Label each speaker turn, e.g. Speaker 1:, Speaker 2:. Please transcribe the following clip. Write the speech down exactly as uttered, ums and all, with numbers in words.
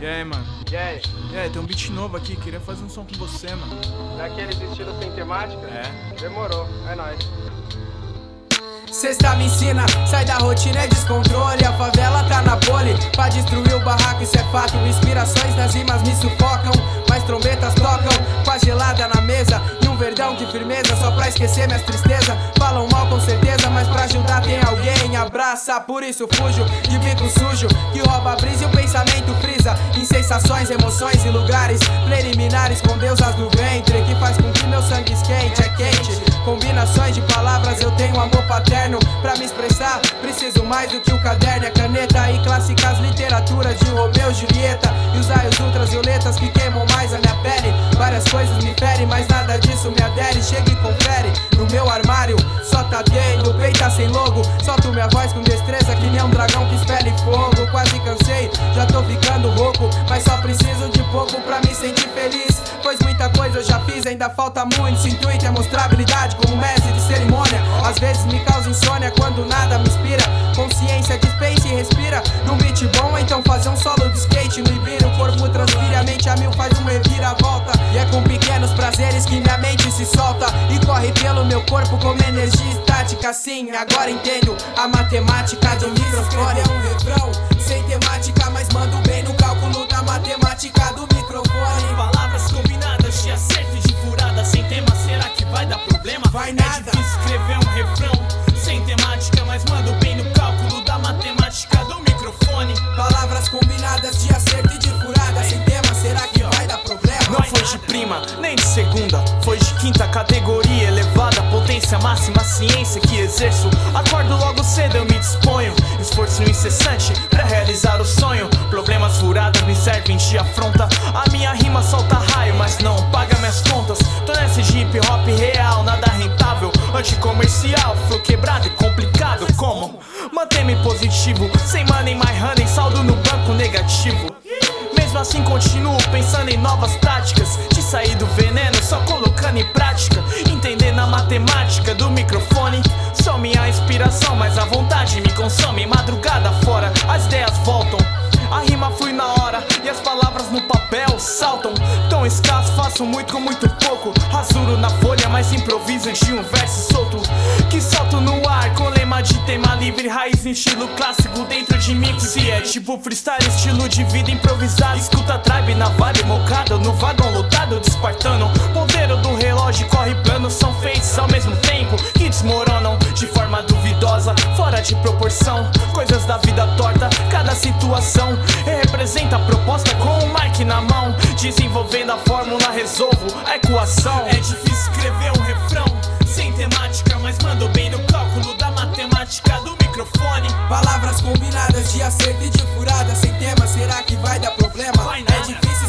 Speaker 1: E aí, mano?
Speaker 2: E aí?
Speaker 1: E aí, tem um beat novo aqui, queria fazer um som com você, mano.
Speaker 2: Daqueles estilos sem temática?
Speaker 1: É.
Speaker 2: Demorou, é nóis.
Speaker 3: Sexta me ensina, sai da rotina é descontrole. A favela tá na pole, pra destruir o barraco, isso é fato. Inspirações nas rimas me sufocam, mas trombetas tocam com a gelada na mesa e um verdão de firmeza, só pra esquecer minhas tristezas. Falam mal com certeza, mas pra ajudar tem alguém. Abraça, por isso fujo de bico sujo que rouba a brisa e o pensamento frisa em sensações, emoções e lugares preliminares com deusas do ventre, que faz com que meu sangue esquente, é quente. Combinações de palavras, eu tenho amor paterno. Pra me expressar, preciso mais do que o caderno e a caneta. E clássicas literaturas de Romeu e Julieta, e os raios ultravioletas que queimam mais a minha pele. Várias coisas me ferem, mas nada disso me adere. Chega e confere, no meu armário só tá tendo, o peito tá sem logo. Solto minha voz com destreza que nem um dragão que espelhe fogo. Quase cansei, já tô ficando rouco, mas só preciso de pouco pra me sentir feliz. Pois muita coisa eu já fiz, ainda falta muito. Se intuito é mostrar habilidade como mestre de cerimônia. Às vezes me causa insônia quando nada me inspira. Consciência dispensa e respira num beat bom, então fazer um solo de skate no Ibira. O corpo transpira, a mente a mil faz uma reviravolta. E é com pequenos prazeres que minha mente se solta e corre pelo meu corpo como energia estática. Sim, agora entendo a matemática do microfone. É um refrão sem temática, mas mando bem no cálculo da matemática do microfone.
Speaker 4: Palavras combinadas de acerto e de furada. Sem tema, será que vai dar problema?
Speaker 3: Vai nada.
Speaker 4: É difícil escrever um refrão sem temática, mas mando bem no cálculo da matemática do microfone.
Speaker 3: Palavras combinadas de acerto e de furada. Sem tema, será que vai dar problema?
Speaker 4: Não foi de prima, nem de segunda, foi de quinta categoria elevada. Potência máxima, ciência que exerço. Acordo logo cedo, eu me disponho. Esforço incessante pra realizar o sonho. Problemas furados me servem de afronta. A minha rima solta raio, mas não paga minhas contas. Tô nessa de hip hop real, nada rentável, anticomercial, flow quebrado e complicado. Como? Manter-me positivo, sem money, my honey, saldo no banco negativo. Mesmo assim continuo pensando em novas táticas de sair do veneno, só colocando em prática. Entendendo a matemática do microfone. Sou minha inspiração, mas a vontade me consome. Madrugada fora, as ideias voltam. A rima flui na hora e as palavras no papel saltam. Tão escasso, faço muito com muito pouco. Rasuro na folha, mas improviso de um verso solto que solto no ar com lema de tema livre. Raiz em estilo clássico dentro de mim. Se é tipo freestyle, estilo de vida improvisado. Escuta a tribe na vibe mocada, no vagão lotado de espartano. Ponteiro do relógio corre plano, são feitos ao mesmo tempo que desmoronam de forma duvidosa, fora de proporção. Coisas da vida torta, cada situação representa a proposta com o mic na mão. Desenvolvendo a fórmula, resolvo a equação. É difícil escrever um refrão sem temática, mas mando bem no cálculo da matemática do microfone.
Speaker 3: Palavras combinadas de acerto e de furada. Sem tema, será que vai dar problema?
Speaker 4: Vai nada.
Speaker 3: É difícil